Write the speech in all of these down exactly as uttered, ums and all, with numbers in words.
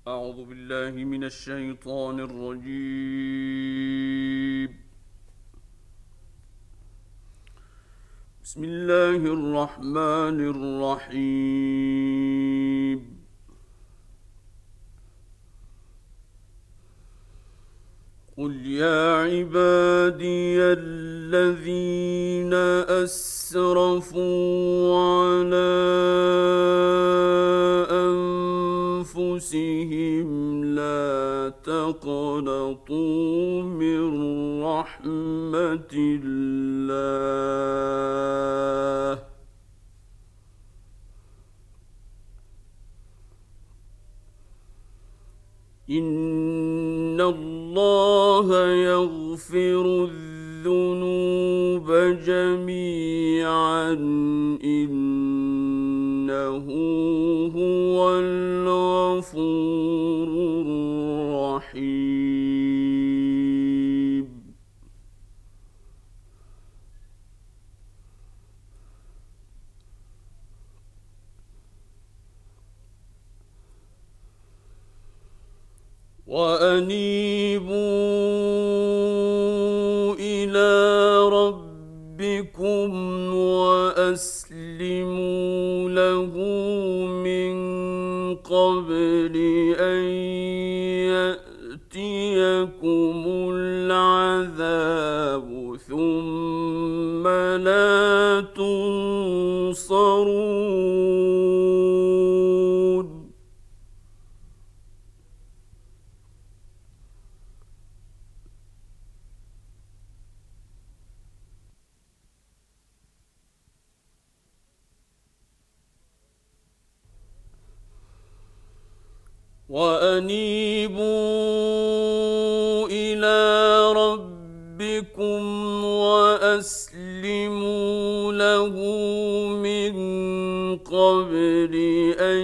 أعوذ بالله من الشيطان الرجيم. بسم الله الرحمن الرحيم. قل يا عبادي الذين أسرفوا على أنفسهم لا تقنطوا من رحمة الله إن الله يغفر الذنوب جميعا إنه هو الغفور الرحيم. وأنيبوا إلى ربكم وأسلموا له من قبل أن يأتيكم العذاب ثم لا تنصرون. وأنيبوا إلى ربكم وأسلموا له من قبل أن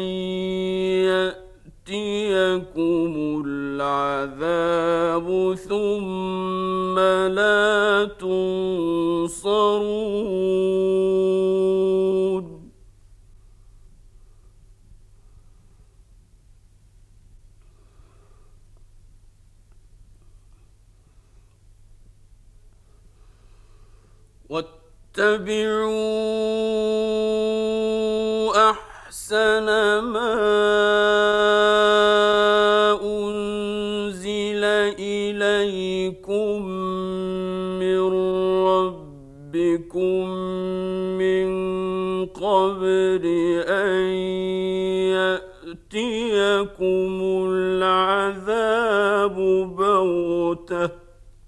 يأتيكم العذاب ثم لا تنصرون. واتبعوا أحسن ما أنزل إليكم من ربكم من قبل أن يأتيكم العذاب بغتة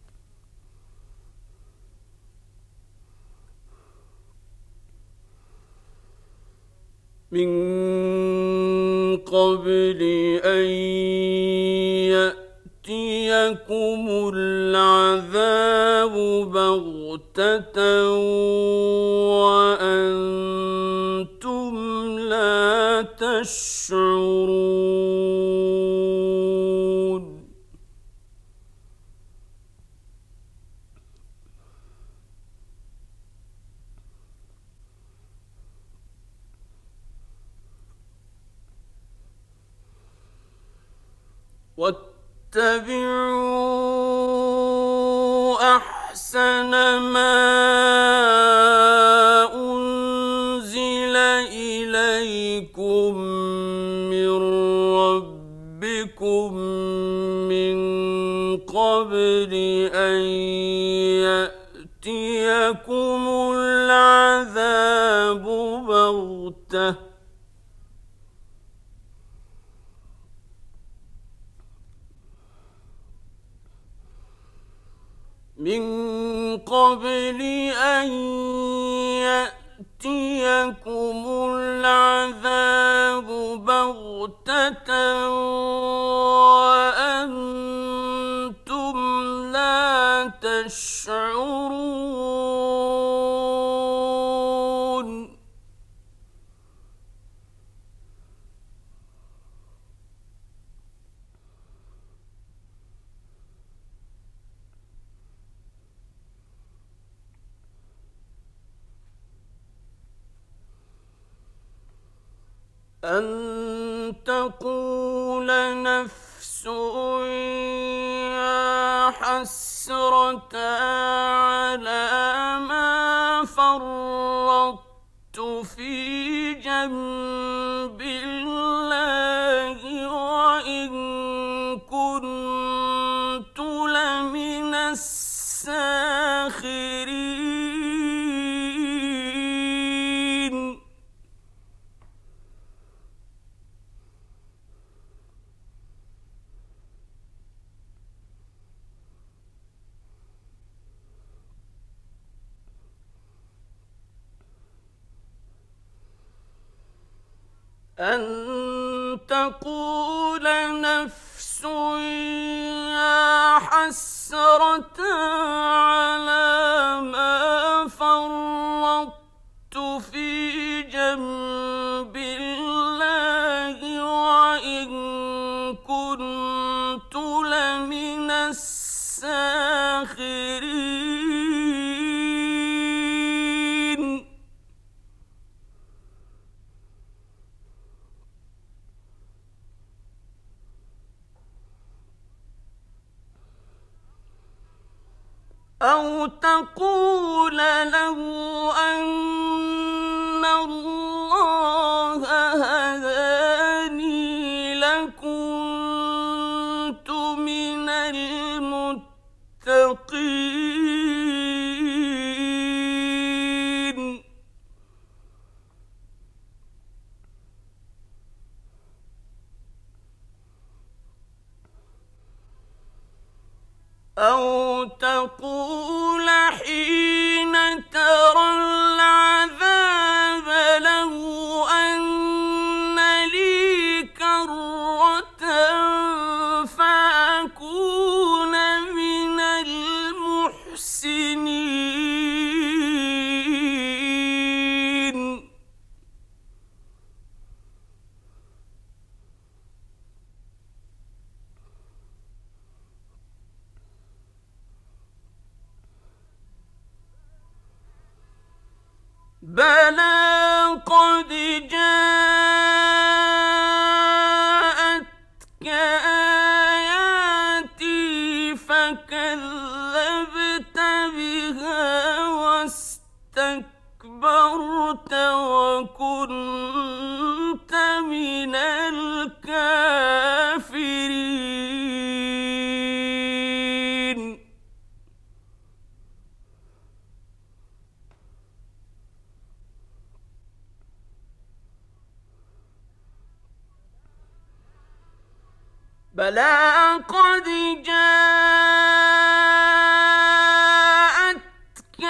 من قبل أن يأتيكم العذاب بغتة وأنتم لا تشعرون. واتبعوا أحسن ما أنزل إليكم من ربكم من قبل أن يأتيكم العذاب بغتة من قبل أن يأتيكم العذاب بغتة وأنتم لا تشعرون. أن تقول نفس يا حسرة على ما فرطت في جنب الله وإن كنت لمن الساخرين. أن تقول نفس يا حسرة على ما فرطت في جنب الله وإن كنت لمن الساخرين. أو تقول له أن الله هداني لكنت من المتقين. أو تقول حين ترى العذاب لو أن لي كرة فأكون من المحسنين. بلى قد جاءتك آياتي فكذبت بها واستكبرت وكنت من الكافرين. بلى قد جاءتك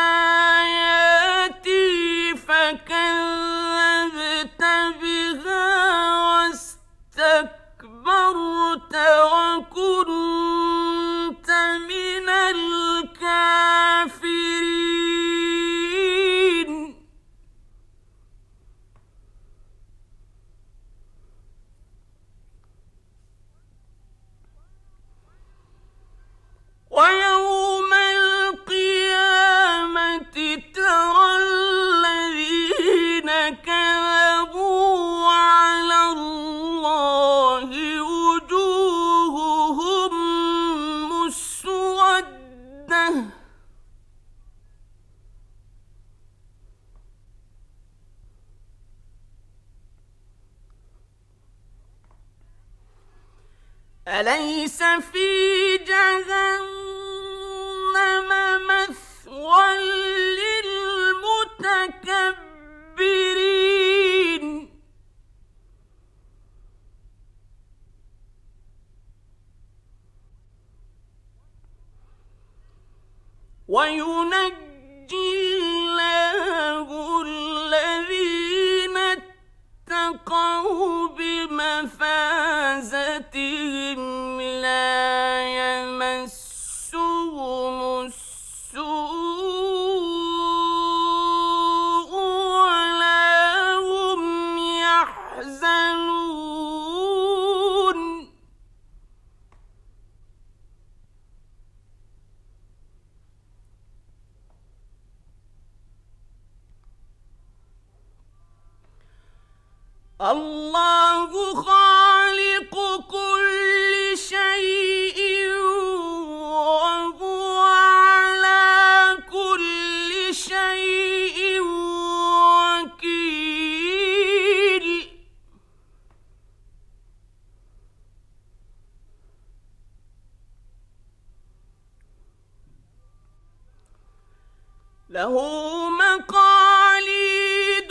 آياتي فكذبت بها واستكبرت وكنت من الكافرين. ويوم القيامة ترى الذين كذبوا على الله وجوههم مسودة أليس في جهنم مثوى للمتكبرين. وينجي الله الذين اتقوا بمفازتهم لا يمسهم السوء ولا هم يحزنون. الله له مقاليد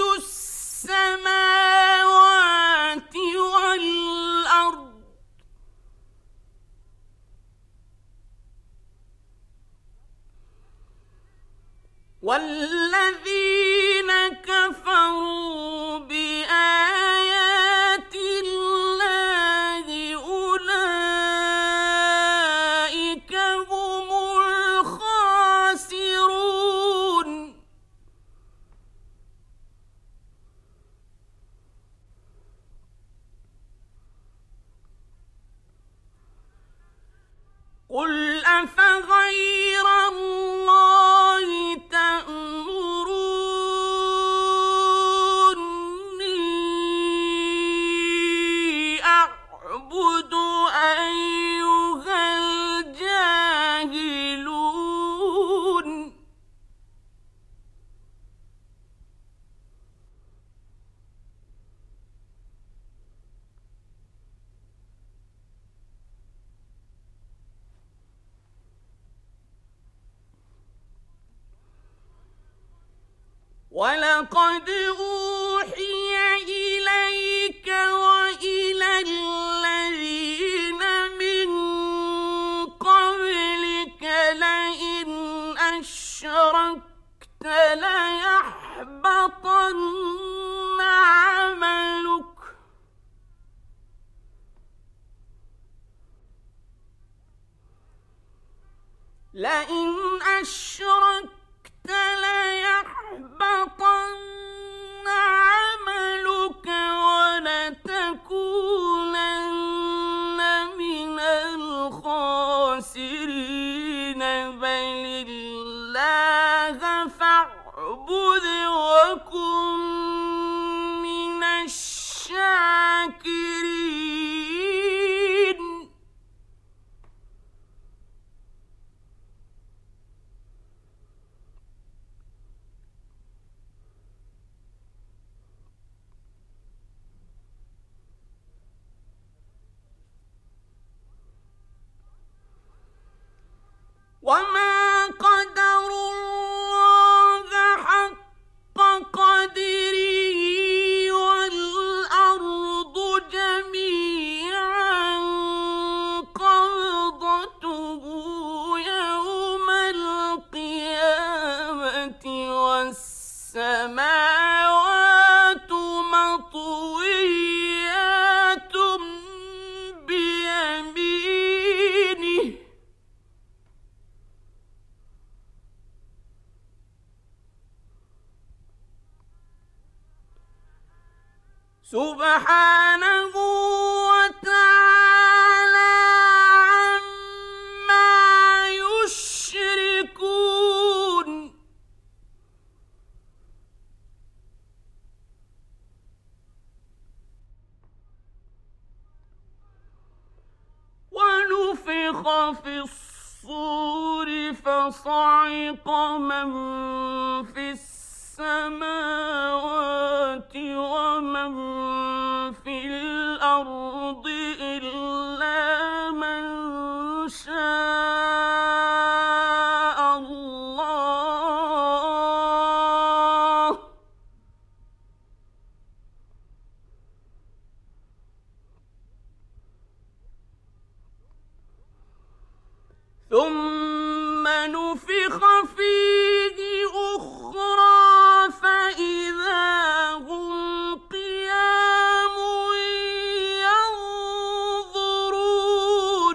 السماوات والأرض والذين كفروا بآيات الله أولئك هم الخاسرون. قل أفغير الله تأمروني أعبد أيها الجاهلون. ولقد أوحي إليك وإلى الذين من قبلك لئن أشركت ليحبطن عملك لئن أشركت ليحبطن عملك ولتكونن من الخاسرين. بل الله فاعبد وكن من الشاكرين. وما قدروا الله حق قدره والأرض جميعا قبضته يوم القيامة والسماوات مطويات بيمينه سبحانه وتعالى عما يشركون. ونفخ في الصور فصعق من في السماوات ومن في الأرض إلا من شاء الله ثم نفخ فيه أخرى فإذا هم قيام ينظرون.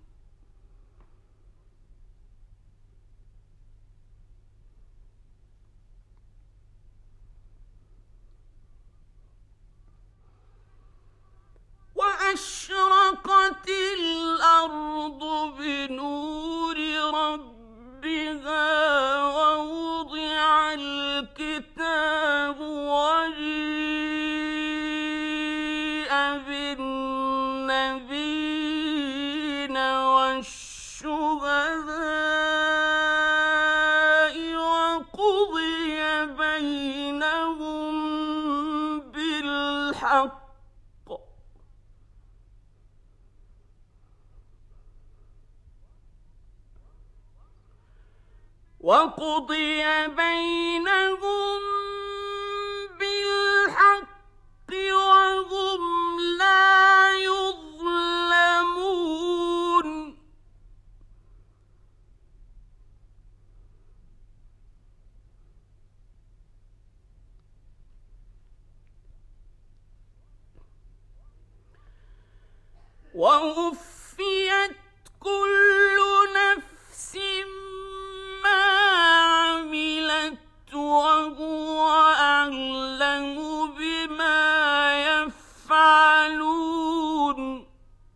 وأشرقت الأرض بنور ربها ووضع الكتاب وجيء بالنبيين والشهداء وقضي بينهم بالحق وقضي بينهم بالحق وهم لا يظلمون ووفيت كل نفس ما عملت وهو أعلم بما يفعلون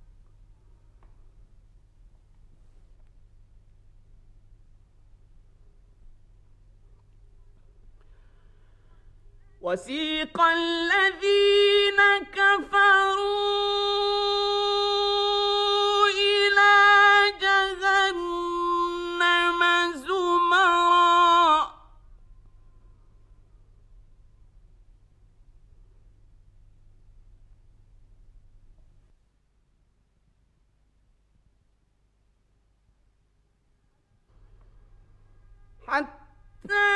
وسيق الذين كفروا حتى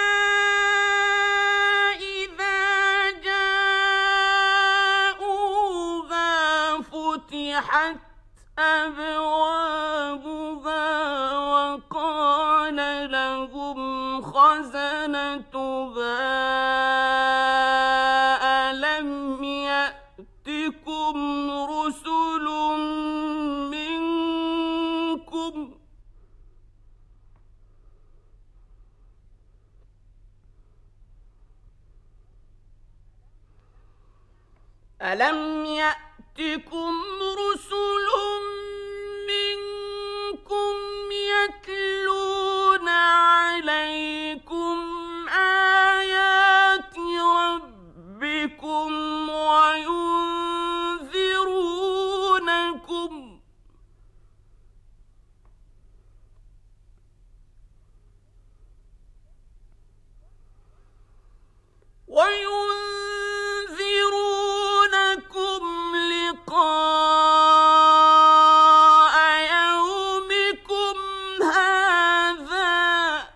إذا جاءوها فتحت أبوابها وقال لهم خزنتها ألم يأتكم رسل منكم ألم يأتكم رسل منكم يتلون عليكم آيات ربكم وينذرونكم وينذرونكم لقاء يومكم هذا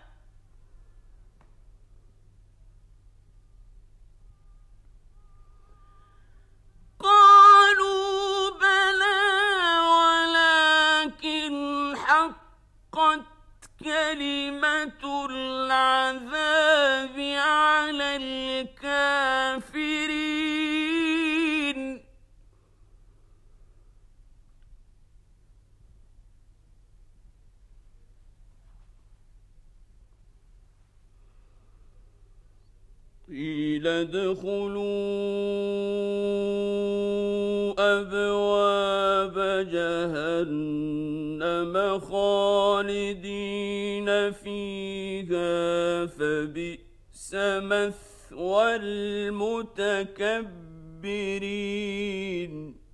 قالوا بلى ولكن حقت كلمة العذاب على الكافرين قيل ادخلوا أبواب جهنم خالدين فيها فبئس مثوى المتكبرين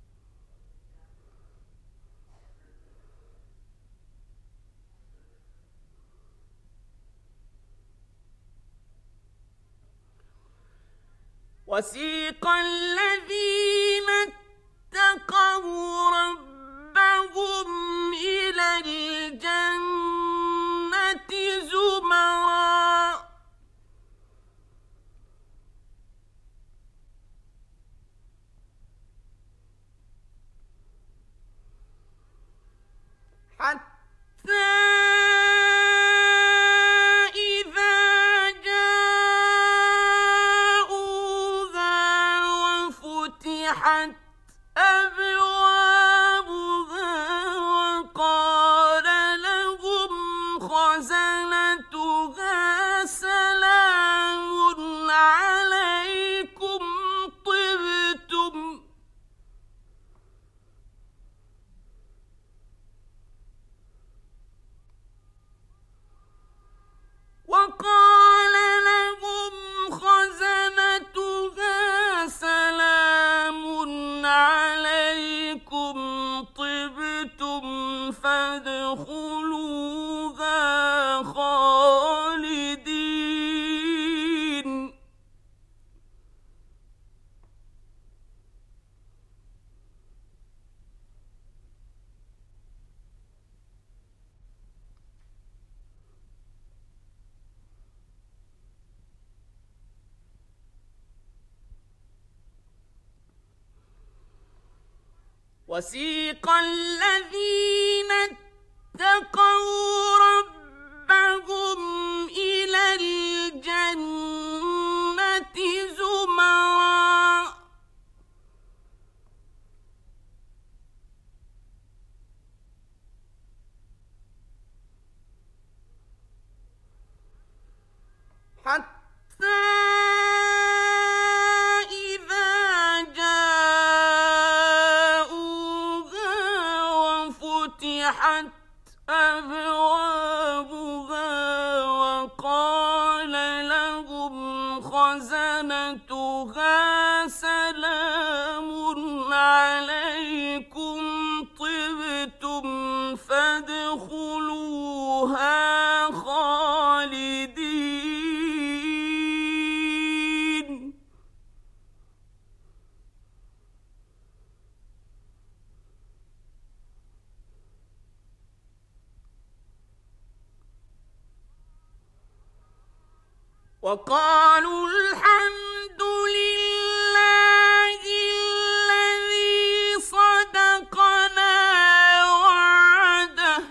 وسيق الذين اتقوا ربهم إلى الجنة زمرا حتى فتحت أبوابها وقال لهم خزنتها سلام عليكم طبتم وقال لهم خزنتها سلام عليكم طبتم فادخلوها خالدين وسيق الذين اتقوا ربهم إلى الجنة زمرا حتى إذا جاءوها وفتحت أبوابها وقال لهم خزنتها سلام عليكم طبتم فادخلوها خالدين وقالوا الحمد لله الذي صدقنا وعده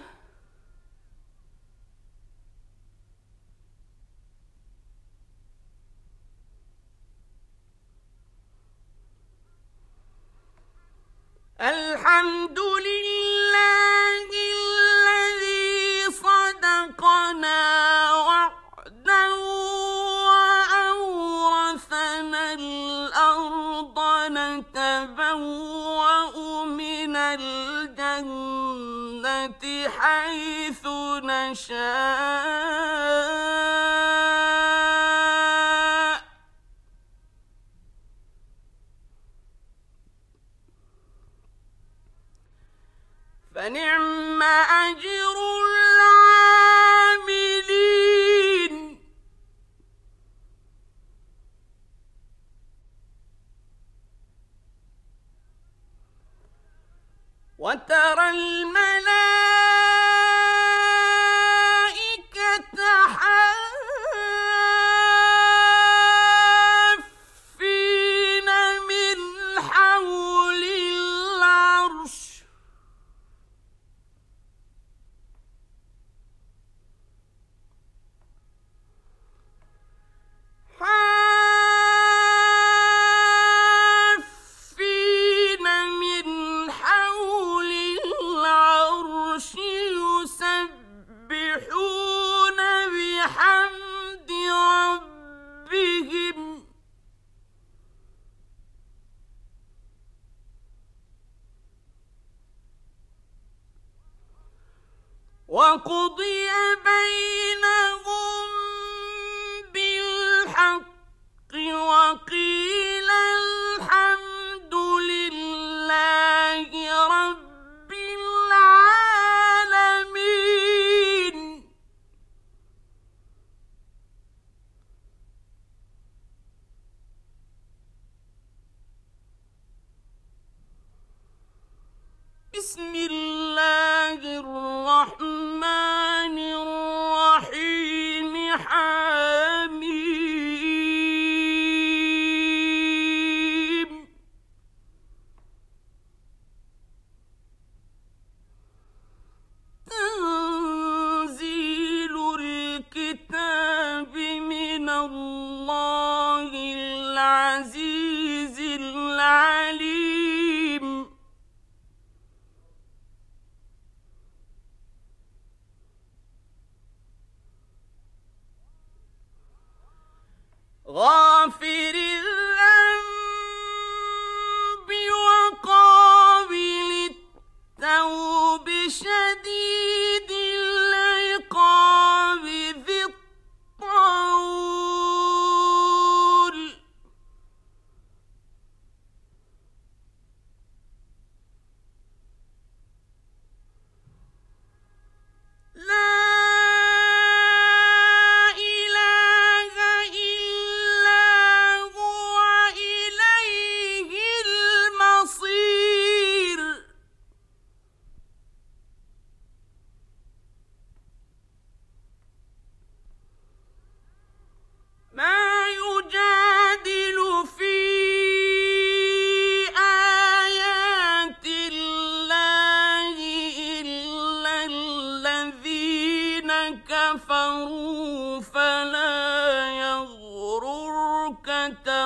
الحمد لله الذي صدقنا وعده وأورثنا الأرض نتبوأ من الجنة حيث نشاء فنعم أجر العاملين وترى الملائكة حافين من حول العرش حافين من حول العرش يسبحون بحمد ربهم وقضي بينهم بالحق وقيل الحمد لله رب العالمين بسم الله الرحمن الرحيم حميم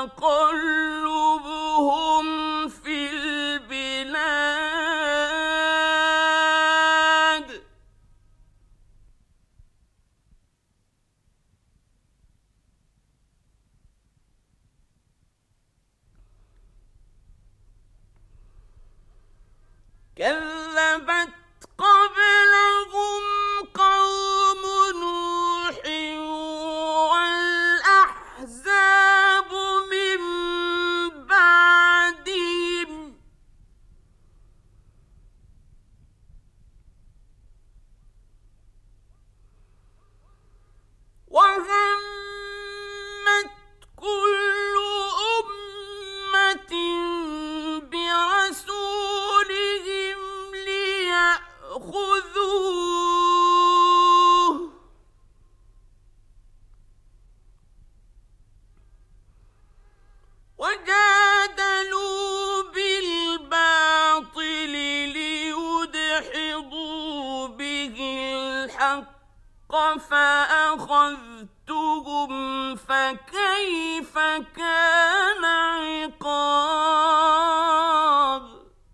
وتقلبهم في البلاد كذبت قبلهم قوم نوح والأحزاب من بعدهم وهمت كل أمة برسولهم ليأخذوه وجادلوا بالباطل ليدحضوا به الحق فأخذتهم فكيف كان عقاب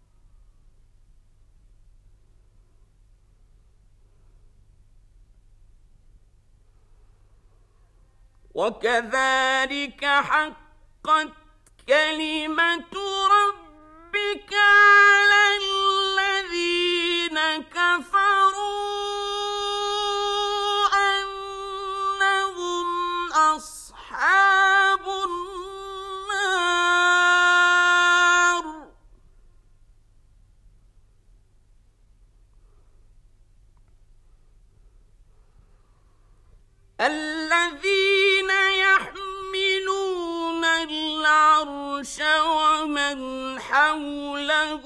وكذلك حقت كلمة ربك على الذين كفروا أنهم أصحاب النار الذين يحملون العرش ومن حوله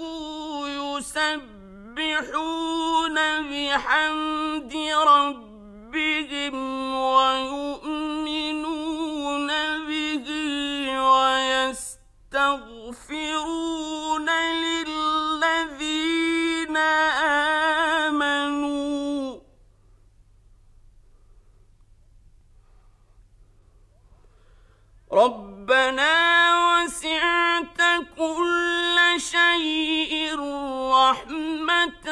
يسبحون بحمد ربهم ويؤمنون به ويستغفرون للذين آمنوا ربنا وسعت كل شيء رحمة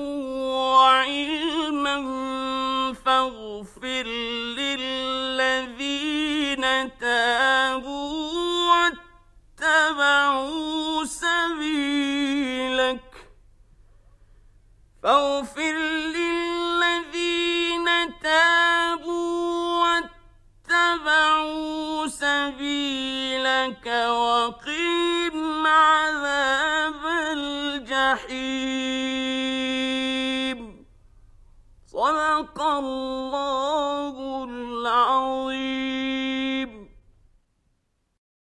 وعلما فاغفر للذين تابوا واتبعوا سبيلك فاغفر للذين تابوا واتبعوا سبيلك وقهم عذاب الجحيم صدق الله